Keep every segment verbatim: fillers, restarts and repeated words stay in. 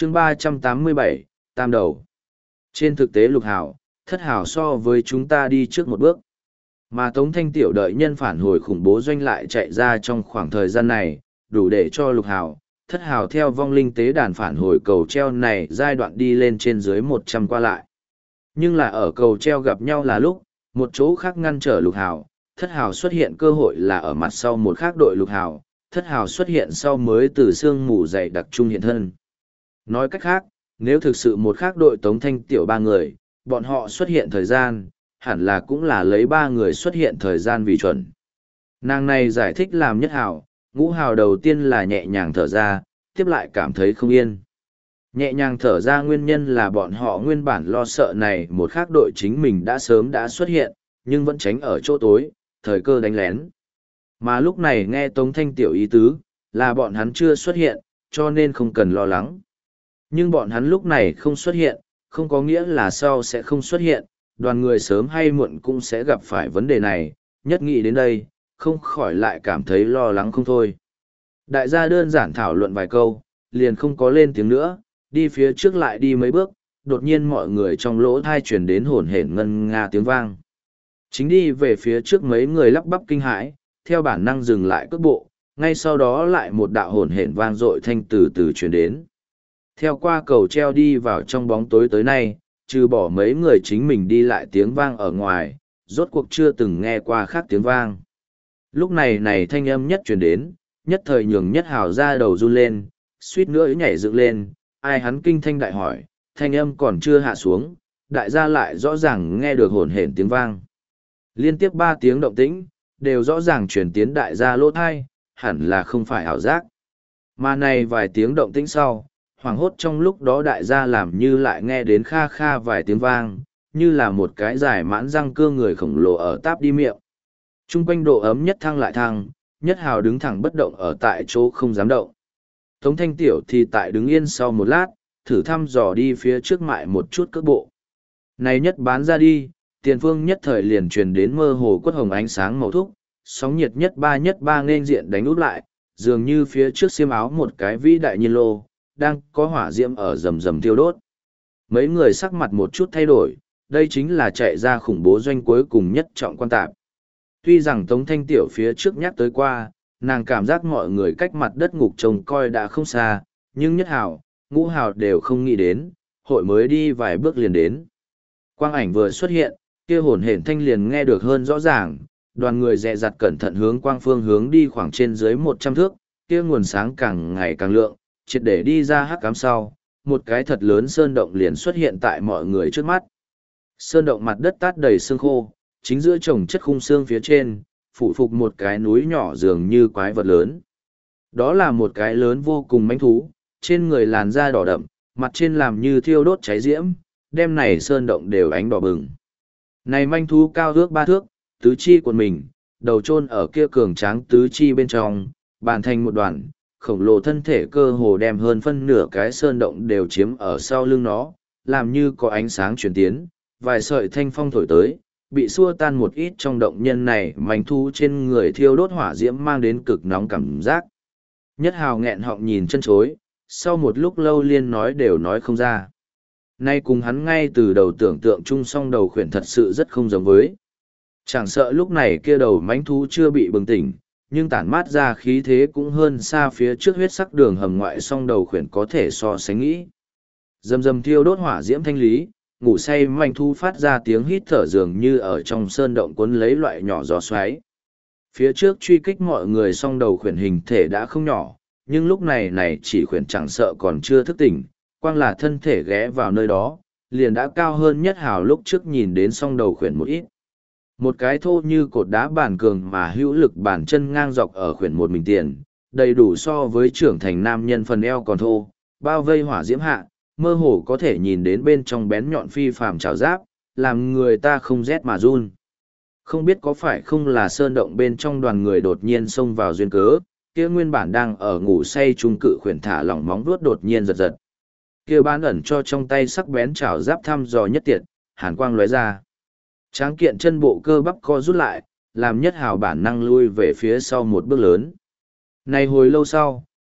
chương ba trăm tám mươi bảy, Tam Đầu. Trên thực tế lục hào, thất hào so với chúng ta đi trước một bước. Mà Tống Thanh Tiểu đợi nhân phản hồi khủng bố doanh lại chạy ra trong khoảng thời gian này, đủ để cho lục hào, thất hào theo vong linh tế đàn phản hồi cầu treo này giai đoạn đi lên trên dưới một trăm qua lại. Nhưng là ở cầu treo gặp nhau là lúc, một chỗ khác ngăn trở lục hào, thất hào xuất hiện cơ hội là ở mặt sau một khác đội lục hào, thất hào xuất hiện sau mới từ sương mù dày đặc trung hiện thân. Nói cách khác, nếu thực sự một khác đội Tống Thanh Tiểu ba người, bọn họ xuất hiện thời gian, hẳn là cũng là lấy ba người xuất hiện thời gian vì chuẩn. Nàng này giải thích làm nhất hào, ngũ hào đầu tiên là nhẹ nhàng thở ra, tiếp lại cảm thấy không yên. Nhẹ nhàng thở ra nguyên nhân là bọn họ nguyên bản lo sợ này một khác đội chính mình đã sớm đã xuất hiện, nhưng vẫn tránh ở chỗ tối, thời cơ đánh lén. Mà lúc này nghe Tống Thanh Tiểu ý tứ, là bọn hắn chưa xuất hiện, cho nên không cần lo lắng. Nhưng bọn hắn lúc này không xuất hiện, không có nghĩa là sau sẽ không xuất hiện, đoàn người sớm hay muộn cũng sẽ gặp phải vấn đề này, nhất nghĩ đến đây, không khỏi lại cảm thấy lo lắng không thôi. Đại gia đơn giản thảo luận vài câu, liền không có lên tiếng nữa, đi phía trước lại đi mấy bước, đột nhiên mọi người trong lỗ thai truyền đến hổn hển ngân nga tiếng vang. Chính đi về phía trước mấy người lắp bắp kinh hãi, theo bản năng dừng lại cước bộ, ngay sau đó lại một đạo hổn hển vang dội thanh từ từ truyền đến. Theo qua cầu treo đi vào trong bóng tối tới nay, trừ bỏ mấy người chính mình đi lại tiếng vang ở ngoài, rốt cuộc chưa từng nghe qua khác tiếng vang. Lúc này này thanh âm nhất truyền đến, nhất thời nhường nhất hào ra đầu run lên, suýt nữa nhảy dựng lên, ai hắn kinh thanh đại hỏi, thanh âm còn chưa hạ xuống, đại gia lại rõ ràng nghe được hổn hển tiếng vang. Liên tiếp ba tiếng động tĩnh, đều rõ ràng truyền tiến đại gia lỗ thai, hẳn là không phải ảo giác. Mà này vài tiếng động tĩnh sau, hoảng hốt trong lúc đó đại gia làm như lại nghe đến kha kha vài tiếng vang, như là một cái dài mãn răng cưa người khổng lồ ở táp đi miệng. Trung quanh độ ấm nhất thăng lại thăng, nhất hào đứng thẳng bất động ở tại chỗ không dám động. Tống Thanh Tiểu thì tại đứng yên sau một lát, thử thăm dò đi phía trước mại một chút cước bộ. Này nhất bán ra đi, tiền phương nhất thời liền truyền đến mơ hồ quất hồng ánh sáng màu thúc, sóng nhiệt nhất ba nhất ba nên diện đánh út lại, dường như phía trước xiêm áo một cái vĩ đại nhiên lô, đang có hỏa diễm ở rầm rầm tiêu đốt. Mấy người sắc mặt một chút thay đổi, đây chính là chạy ra khủng bố doanh cuối cùng nhất trọng quan tạp. Tuy rằng Tống Thanh Tiểu phía trước nhắc tới qua, nàng cảm giác mọi người cách mặt đất ngục trông coi đã không xa, nhưng nhất hào, ngũ hào đều không nghĩ đến, hội mới đi vài bước liền đến. Quang ảnh vừa xuất hiện, kia hồn hển thanh liền nghe được hơn rõ ràng, đoàn người dè dặt cẩn thận hướng quang phương hướng đi khoảng trên dưới một trăm thước, kia nguồn sáng càng ngày càng lượng, triệt để đi ra hắc ám sau, một cái thật lớn sơn động liền xuất hiện tại mọi người trước mắt. Sơn động mặt đất tát đầy xương khô, chính giữa chồng chất khung xương phía trên, phủ phục một cái núi nhỏ dường như quái vật lớn. Đó là một cái lớn vô cùng manh thú, trên người làn da đỏ đậm, mặt trên làm như thiêu đốt cháy diễm, đem này sơn động đều ánh đỏ bừng. Này manh thú cao ước ba thước, tứ chi của mình, đầu chôn ở kia cường tráng tứ chi bên trong, bàn thành một đoàn, khổng lồ thân thể cơ hồ đem hơn phân nửa cái sơn động đều chiếm ở sau lưng nó, làm như có ánh sáng truyền tiến, vài sợi thanh phong thổi tới, bị xua tan một ít trong động nhân này manh thú trên người thiêu đốt hỏa diễm mang đến cực nóng cảm giác. Nhất hào nghẹn họng nhìn chân chối, sau một lúc lâu liên nói đều nói không ra. Nay cùng hắn ngay từ đầu tưởng tượng chung song đầu khuyển thật sự rất không giống với. Chẳng sợ lúc này kia đầu mãnh thú chưa bị bừng tỉnh, nhưng tản mát ra khí thế cũng hơn xa phía trước huyết sắc đường hầm ngoại song đầu khuyển có thể so sánh nghĩ. Dầm dầm thiêu đốt hỏa diễm thanh lý, ngủ say manh thú phát ra tiếng hít thở dường như ở trong sơn động cuốn lấy loại nhỏ gió xoáy. Phía trước truy kích mọi người song đầu khuyển hình thể đã không nhỏ, nhưng lúc này này chỉ khuyển chẳng sợ còn chưa thức tỉnh, quang là thân thể ghé vào nơi đó, liền đã cao hơn nhất hào lúc trước nhìn đến song đầu khuyển một ít. Một cái thô như cột đá bản cường mà hữu lực bản chân ngang dọc ở khuyển một mình tiền, đầy đủ so với trưởng thành nam nhân phần eo còn thô, bao vây hỏa diễm hạ, mơ hồ có thể nhìn đến bên trong bén nhọn phi phàm trào giáp, làm người ta không rét mà run. Không biết có phải không là sơn động bên trong đoàn người đột nhiên xông vào duyên cớ, kia nguyên bản đang ở ngủ say trung cự khuyển thả lỏng móng vuốt đột nhiên giật giật. Kia bán ẩn cho trong tay sắc bén trào giáp thăm dò nhất tiệt, hàn quang lóe ra. Tráng kiện chân bộ cơ bắp co rút lại, làm nhất hào bản năng lui về phía sau một bước lớn. Này hồi lâu sau,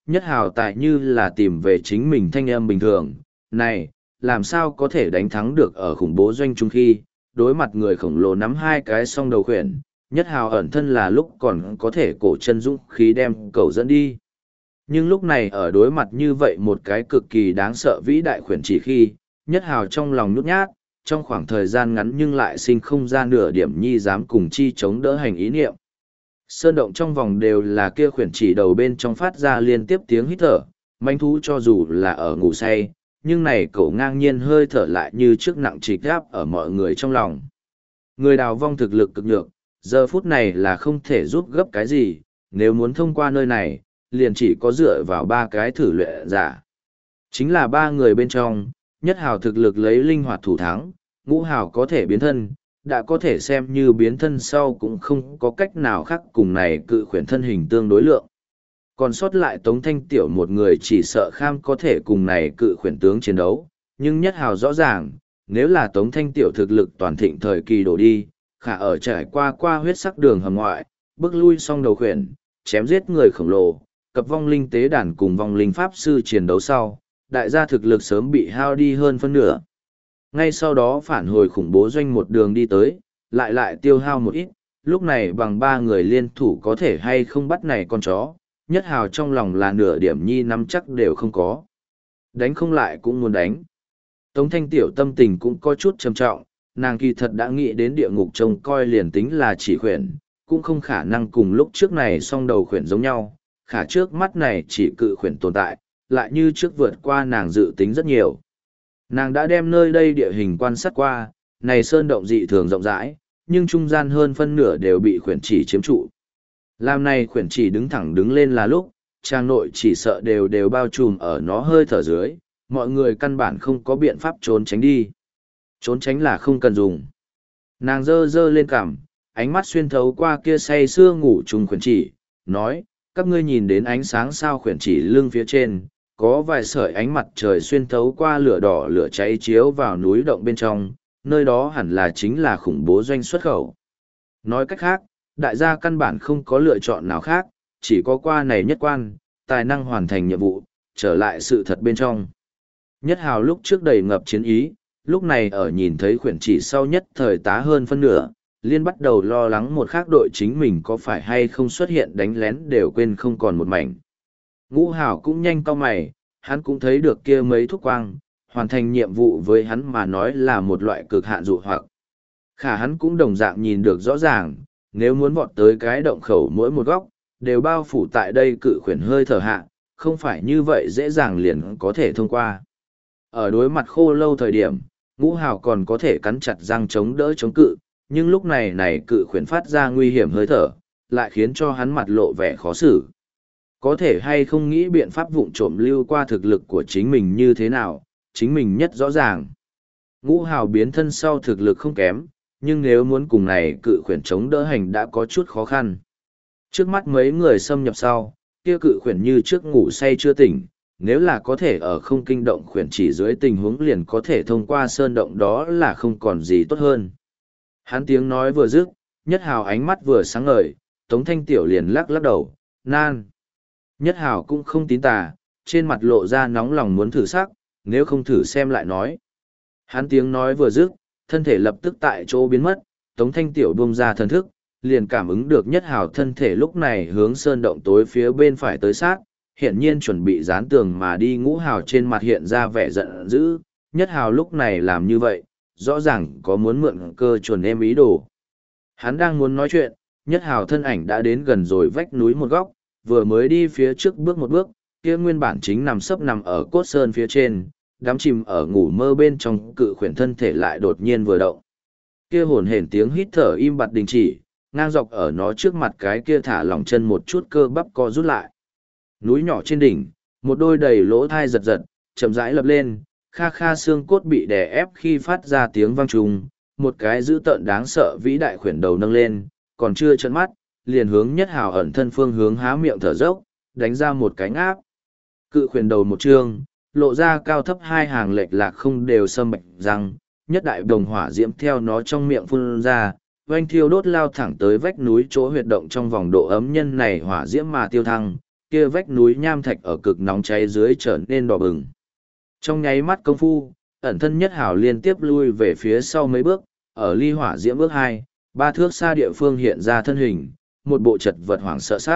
Nhất Hào tại như là tìm về chính mình thanh âm bình thường. Này, làm sao có thể đánh thắng được ở khủng bố doanh trung khi, đối mặt người khổng lồ nắm hai cái song đầu khuyển, Nhất Hào ẩn thân là lúc còn có thể cổ chân dũng khí đem cầu dẫn đi. Nhưng lúc này ở đối mặt như vậy một cái cực kỳ đáng sợ vĩ đại khuyển chỉ khi, Nhất Hào trong lòng nhút nhát, trong khoảng thời gian ngắn nhưng lại sinh không ra nửa điểm nhi dám cùng chi chống đỡ hành ý niệm. Sơn động trong vòng đều là kia khuyển chỉ đầu bên trong phát ra liên tiếp tiếng hít thở, manh thú cho dù là ở ngủ say, nhưng này cậu ngang nhiên hơi thở lại như trước nặng trịch gáp ở mọi người trong lòng. Người đào vong thực lực cực nhược, giờ phút này là không thể giúp gấp cái gì, nếu muốn thông qua nơi này, liền chỉ có dựa vào ba cái thử luyện giả. Chính là ba người bên trong, Nhất Hào thực lực lấy linh hoạt thủ thắng, Ngũ Hào có thể biến thân, đã có thể xem như biến thân sau cũng không có cách nào khác cùng này cự khuyển thân hình tương đối lượng. Còn sót lại Tống Thanh Tiểu một người chỉ sợ kham có thể cùng này cự khuyển tướng chiến đấu, nhưng Nhất Hào rõ ràng, nếu là Tống Thanh Tiểu thực lực toàn thịnh thời kỳ đổ đi, khả ở trải qua qua huyết sắc đường hầm ngoại, bước lui xong đầu khuyển, chém giết người khổng lồ, cập vong linh tế đàn cùng vong linh pháp sư chiến đấu sau, đại gia thực lực sớm bị hao đi hơn phân nửa. Ngay sau đó phản hồi khủng bố doanh một đường đi tới, lại lại tiêu hao một ít, lúc này bằng ba người liên thủ có thể hay không bắt này con chó, Nhất Hào trong lòng là nửa điểm nhi nắm chắc đều không có. Đánh không lại cũng muốn đánh. Tống Thanh Tiểu tâm tình cũng có chút trầm trọng, nàng kỳ thật đã nghĩ đến địa ngục trông coi liền tính là chỉ khuyển, cũng không khả năng cùng lúc trước này song đầu khuyển giống nhau, khả trước mắt này chỉ cự khuyển tồn tại, lại như trước vượt qua nàng dự tính rất nhiều. Nàng đã đem nơi đây địa hình quan sát qua, này sơn động dị thường rộng rãi, nhưng trung gian hơn phân nửa đều bị khuyển chỉ chiếm trụ. Làm này khuyển chỉ đứng thẳng đứng lên là lúc, trang nội chỉ sợ đều đều bao trùm ở nó hơi thở dưới, mọi người căn bản không có biện pháp trốn tránh đi. Trốn tránh là không cần dùng. Nàng dơ dơ lên cằm, ánh mắt xuyên thấu qua kia say sưa ngủ trùng khuyển chỉ, nói, các ngươi nhìn đến ánh sáng sao khuyển chỉ lưng phía trên, có vài sợi ánh mặt trời xuyên thấu qua lửa đỏ lửa cháy chiếu vào núi động bên trong, nơi đó hẳn là chính là khủng bố doanh xuất khẩu. Nói cách khác, đại gia căn bản không có lựa chọn nào khác, chỉ có qua này nhất quan, tài năng hoàn thành nhiệm vụ, trở lại sự thật bên trong. Nhất Hào lúc trước đầy ngập chiến ý, lúc này ở nhìn thấy khuyển chỉ sau nhất thời tá hơn phân nửa, liên bắt đầu lo lắng một khác đội chính mình có phải hay không xuất hiện đánh lén đều quên không còn một mảnh. Ngũ Hào cũng nhanh cau mày, hắn cũng thấy được kia mấy thuốc quang, hoàn thành nhiệm vụ với hắn mà nói là một loại cực hạn dụ hoặc. Khả hắn cũng đồng dạng nhìn được rõ ràng, nếu muốn vọt tới cái động khẩu mỗi một góc, đều bao phủ tại đây cự khuyển hơi thở hạ, không phải như vậy dễ dàng liền có thể thông qua. Ở đối mặt khô lâu thời điểm, Ngũ Hào còn có thể cắn chặt răng chống đỡ chống cự, nhưng lúc này này cự khuyển phát ra nguy hiểm hơi thở, lại khiến cho hắn mặt lộ vẻ khó xử. Có thể hay không nghĩ biện pháp vụng trộm lưu qua thực lực của chính mình như thế nào, chính mình nhất rõ ràng. Ngũ Hào biến thân sau thực lực không kém, nhưng nếu muốn cùng này cự khuyển chống đỡ hành đã có chút khó khăn. Trước mắt mấy người xâm nhập sau, kia cự khuyển như trước ngủ say chưa tỉnh, nếu là có thể ở không kinh động khuyển chỉ dưới tình huống liền có thể thông qua sơn động đó là không còn gì tốt hơn. Hắn tiếng nói vừa dứt, Nhất Hào ánh mắt vừa sáng ngời, Tống Thanh Tiểu liền lắc lắc đầu, nan. Nhất Hào cũng không tín tà, trên mặt lộ ra nóng lòng muốn thử sắc, nếu không thử xem lại nói. Hắn tiếng nói vừa dứt, thân thể lập tức tại chỗ biến mất, Tống Thanh Tiểu buông ra thần thức, liền cảm ứng được Nhất Hào thân thể lúc này hướng sơn động tối phía bên phải tới sát, hiện nhiên chuẩn bị dán tường mà đi. Ngũ Hào trên mặt hiện ra vẻ giận dữ, Nhất Hào lúc này làm như vậy, rõ ràng có muốn mượn cơ chuẩn em ý đồ. Hắn đang muốn nói chuyện, Nhất Hào thân ảnh đã đến gần rồi vách núi một góc, vừa mới đi phía trước bước một bước, kia nguyên bản chính nằm sấp nằm ở cốt sơn phía trên, đắm chìm ở ngủ mơ bên trong cự khuyển thân thể lại đột nhiên vừa động. Kia hồn hển tiếng hít thở im bặt đình chỉ, ngang dọc ở nó trước mặt cái kia thả lỏng chân một chút cơ bắp co rút lại. Núi nhỏ trên đỉnh, một đôi đầy lỗ thai giật giật, chậm rãi lập lên, kha kha xương cốt bị đè ép khi phát ra tiếng vang trùng, một cái dữ tợn đáng sợ vĩ đại khuyển đầu nâng lên, còn chưa trợn mắt, liền hướng Nhất Hào ẩn thân phương hướng há miệng thở dốc, đánh ra một cái ngáp. Cự khuyển đầu một trương, lộ ra cao thấp hai hàng lệch lạc không đều sâm bạch răng, nhất đại đồng hỏa diễm theo nó trong miệng phun ra, oanh thiêu đốt lao thẳng tới vách núi chỗ huyệt động trong vòng độ ấm nhân này hỏa diễm mà tiêu thăng, kia vách núi nham thạch ở cực nóng cháy dưới trở nên đỏ bừng. Trong nháy mắt công phu, ẩn thân Nhất Hào liên tiếp lui về phía sau mấy bước, ở ly hỏa diễm bước hai, ba thước xa địa phương hiện ra thân hình, một bộ chật vật hoảng sợ xác.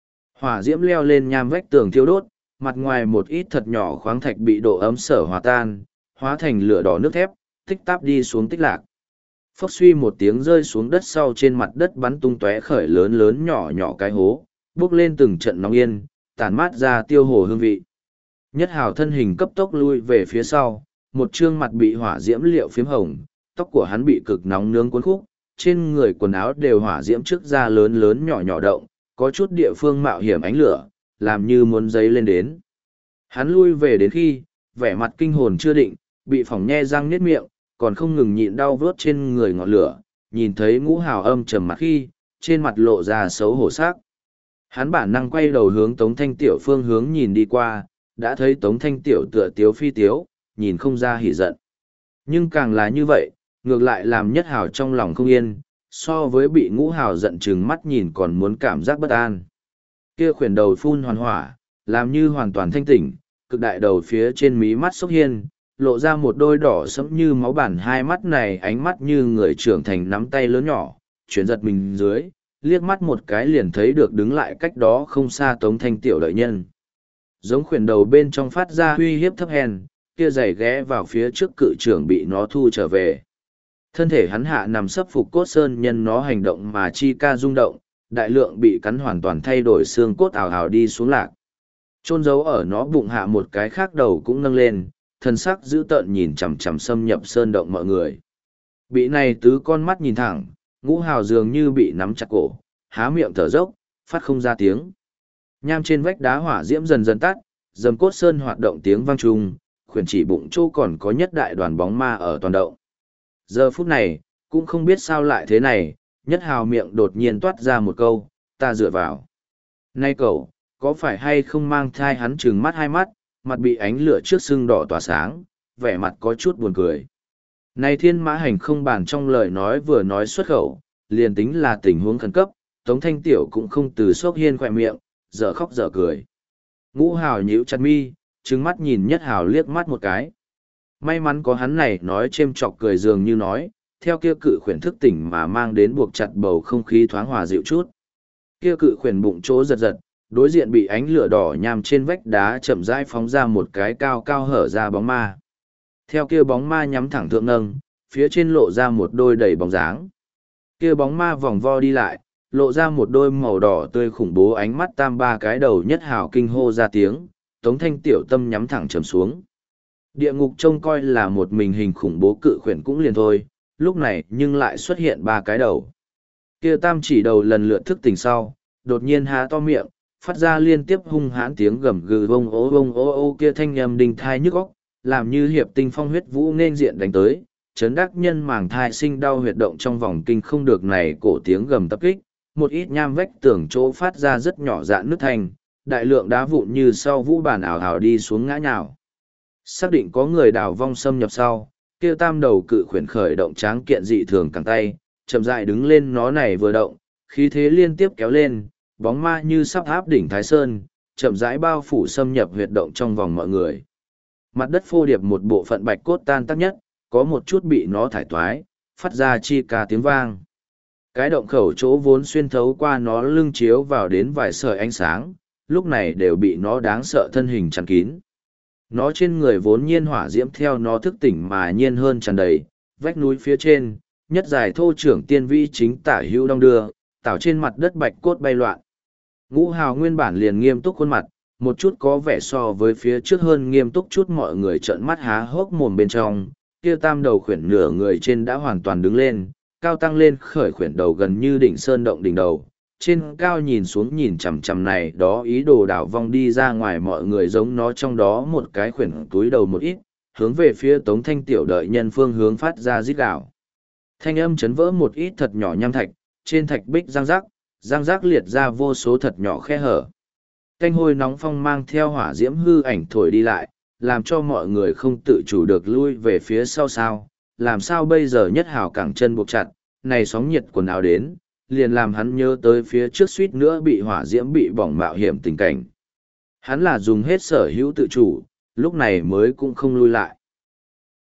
Hỏa diễm leo lên nham vách tường thiêu đốt, mặt ngoài một ít thật nhỏ khoáng thạch bị độ ấm sở hòa tan, hóa thành lửa đỏ nước thép, tích táp đi xuống tích lạc. Phốc suy một tiếng rơi xuống đất sau, trên mặt đất bắn tung tóe khởi lớn lớn nhỏ nhỏ cái hố, bốc lên từng trận nóng yên, tản mát ra tiêu hồ hương vị. Nhất Hào thân hình cấp tốc lui về phía sau, một trương mặt bị hỏa diễm liệu phiếm hồng, tóc của hắn bị cực nóng nướng cuốn khúc, trên người quần áo đều hỏa diễm trước da lớn lớn nhỏ nhỏ động, có chút địa phương mạo hiểm ánh lửa, làm như muốn dấy lên đến. Hắn lui về đến khi, vẻ mặt kinh hồn chưa định, bị phỏng nhe răng niết miệng, còn không ngừng nhịn đau vớt trên người ngọn lửa, nhìn thấy Ngũ Hào âm trầm mặt khi, trên mặt lộ ra xấu hổ sắc. Hắn bản năng quay đầu hướng Tống Thanh Tiểu phương hướng nhìn đi qua, đã thấy Tống Thanh Tiểu tựa tiếu phi tiếu, nhìn không ra hỉ giận. Nhưng càng là như vậy, ngược lại làm Nhất Hào trong lòng không yên, so với bị Ngũ Hào giận chừng mắt nhìn còn muốn cảm giác bất an. Kia khuyển đầu phun hoàn hỏa, làm như hoàn toàn thanh tỉnh, cực đại đầu phía trên mí mắt sốc hiên, lộ ra một đôi đỏ sẫm như máu bản, hai mắt này ánh mắt như người trưởng thành nắm tay lớn nhỏ, chuyển giật mình dưới, liếc mắt một cái liền thấy được đứng lại cách đó không xa Tống Thanh Tiểu đợi nhân. Giống khuyển đầu bên trong phát ra uy hiếp thấp hèn, kia giày ghé vào phía trước cự trưởng bị nó thu trở về. Thân thể hắn hạ nằm sấp phục cốt sơn nhân nó hành động mà chi ca rung động, đại lượng bị cắn hoàn toàn thay đổi xương cốt ảo ảo đi xuống lạc. Chôn giấu ở nó bụng hạ một cái khác đầu cũng nâng lên, thân sắc dữ tợn nhìn chằm chằm xâm nhập sơn động mọi người. Bị này tứ con mắt nhìn thẳng, Ngũ Hào dường như bị nắm chặt cổ, há miệng thở dốc, phát không ra tiếng. Nham trên vách đá hỏa diễm dần dần tắt, dầm cốt sơn hoạt động tiếng vang trung, khuyển chỉ bụng chỗ còn có nhất đại đoàn bóng ma ở toàn động. Giờ phút này, cũng không biết sao lại thế này, Nhất Hào miệng đột nhiên toát ra một câu, ta dựa vào. Nay cậu, có phải hay không mang thai? Hắn trừng mắt hai mắt, mặt bị ánh lửa trước sưng đỏ tỏa sáng, vẻ mặt có chút buồn cười. Này Thiên Mã Hành không bàn trong lời nói vừa nói xuất khẩu, liền tính là tình huống khẩn cấp, Tống Thanh Tiểu cũng không từ sốc hiên khỏe miệng, dở khóc dở cười. Ngũ Hào nhíu chặt mi, trừng mắt nhìn Nhất Hào liếc mắt một cái. May mắn có hắn này nói chêm chọc cười dường như nói, theo kia cự khuyển thức tỉnh mà mang đến buộc chặt bầu không khí thoáng hòa dịu chút. Kia cự khuyển bụng chỗ giật giật, đối diện bị ánh lửa đỏ nhằm trên vách đá chậm rãi phóng ra một cái cao cao hở ra bóng ma. Theo kia bóng ma nhắm thẳng thượng nâng, phía trên lộ ra một đôi đầy bóng dáng. Kia bóng ma vòng vo đi lại, lộ ra một đôi màu đỏ tươi khủng bố ánh mắt, tam ba cái đầu. Nhất Hào kinh hô ra tiếng, Tống Thanh Tiểu tâm nhắm thẳng trầm xuống. Địa ngục trông coi là một mình hình khủng bố cự khuyển cũng liền thôi, lúc này nhưng lại xuất hiện ba cái đầu. Kia tam chỉ đầu lần lượt thức tỉnh sau, đột nhiên há to miệng, phát ra liên tiếp hung hãn tiếng gầm gừ bông ố bông ố ô, kia thanh âm đinh thai nhức óc, làm như hiệp tinh phong huyết vũ nên diện đánh tới, chấn đắc nhân màng thai sinh đau huyệt động trong vòng kinh không được này cổ tiếng gầm tập kích, một ít nham vách tường chỗ phát ra rất nhỏ dạn nứt thành, đại lượng đá vụn như sau vũ bản ảo ảo đi xuống ngã nhào. Xác định có người đào vong xâm nhập sau, kia tam đầu cự khuyển khởi động tráng kiện dị thường cẳng tay, chậm rãi đứng lên, nó này vừa động, khí thế liên tiếp kéo lên, bóng ma như sắp áp đỉnh Thái Sơn, chậm rãi bao phủ xâm nhập huyệt động trong vòng mọi người. Mặt đất phô điệp một bộ phận bạch cốt tan tác nhất, có một chút bị nó thải toái, phát ra chi ca tiếng vang. Cái động khẩu chỗ vốn xuyên thấu qua nó lưng chiếu vào đến vài sợi ánh sáng, lúc này đều bị nó đáng sợ thân hình chắn kín. Nó trên người vốn nhiên hỏa diễm theo nó thức tỉnh mà nhiên hơn tràn đầy, vách núi phía trên, nhất dài thô trưởng tiên vĩ chính tả hữu đong đưa, tảo trên mặt đất bạch cốt bay loạn. Ngũ Hào nguyên bản liền nghiêm túc khuôn mặt, một chút có vẻ so với phía trước hơn nghiêm túc chút, mọi người trợn mắt há hốc mồm bên trong, kia tam đầu khuyển nửa người trên đã hoàn toàn đứng lên, cao tăng lên khởi khuyển đầu gần như đỉnh sơn động đỉnh đầu, trên cao nhìn xuống nhìn chằm chằm này đó ý đồ đảo vong đi ra ngoài mọi người, giống nó trong đó một cái khuyển túi đầu một ít, hướng về phía Tống Thanh Tiểu đợi nhân phương hướng phát ra rít gào. Thanh âm chấn vỡ một ít thật nhỏ nham thạch, trên thạch bích răng rắc, răng rác liệt ra vô số thật nhỏ khe hở. Canh hôi nóng phong mang theo hỏa diễm hư ảnh thổi đi lại, làm cho mọi người không tự chủ được lui về phía sau sao. Làm sao bây giờ? Nhất Hào cẳng chân buộc chặt, này sóng nhiệt quần áo đến, liền làm hắn nhớ tới phía trước suýt nữa bị hỏa diễm bị bỏng mạo hiểm tình cảnh, Hắn là dùng hết sở hữu tự chủ, lúc này mới cũng không lui lại.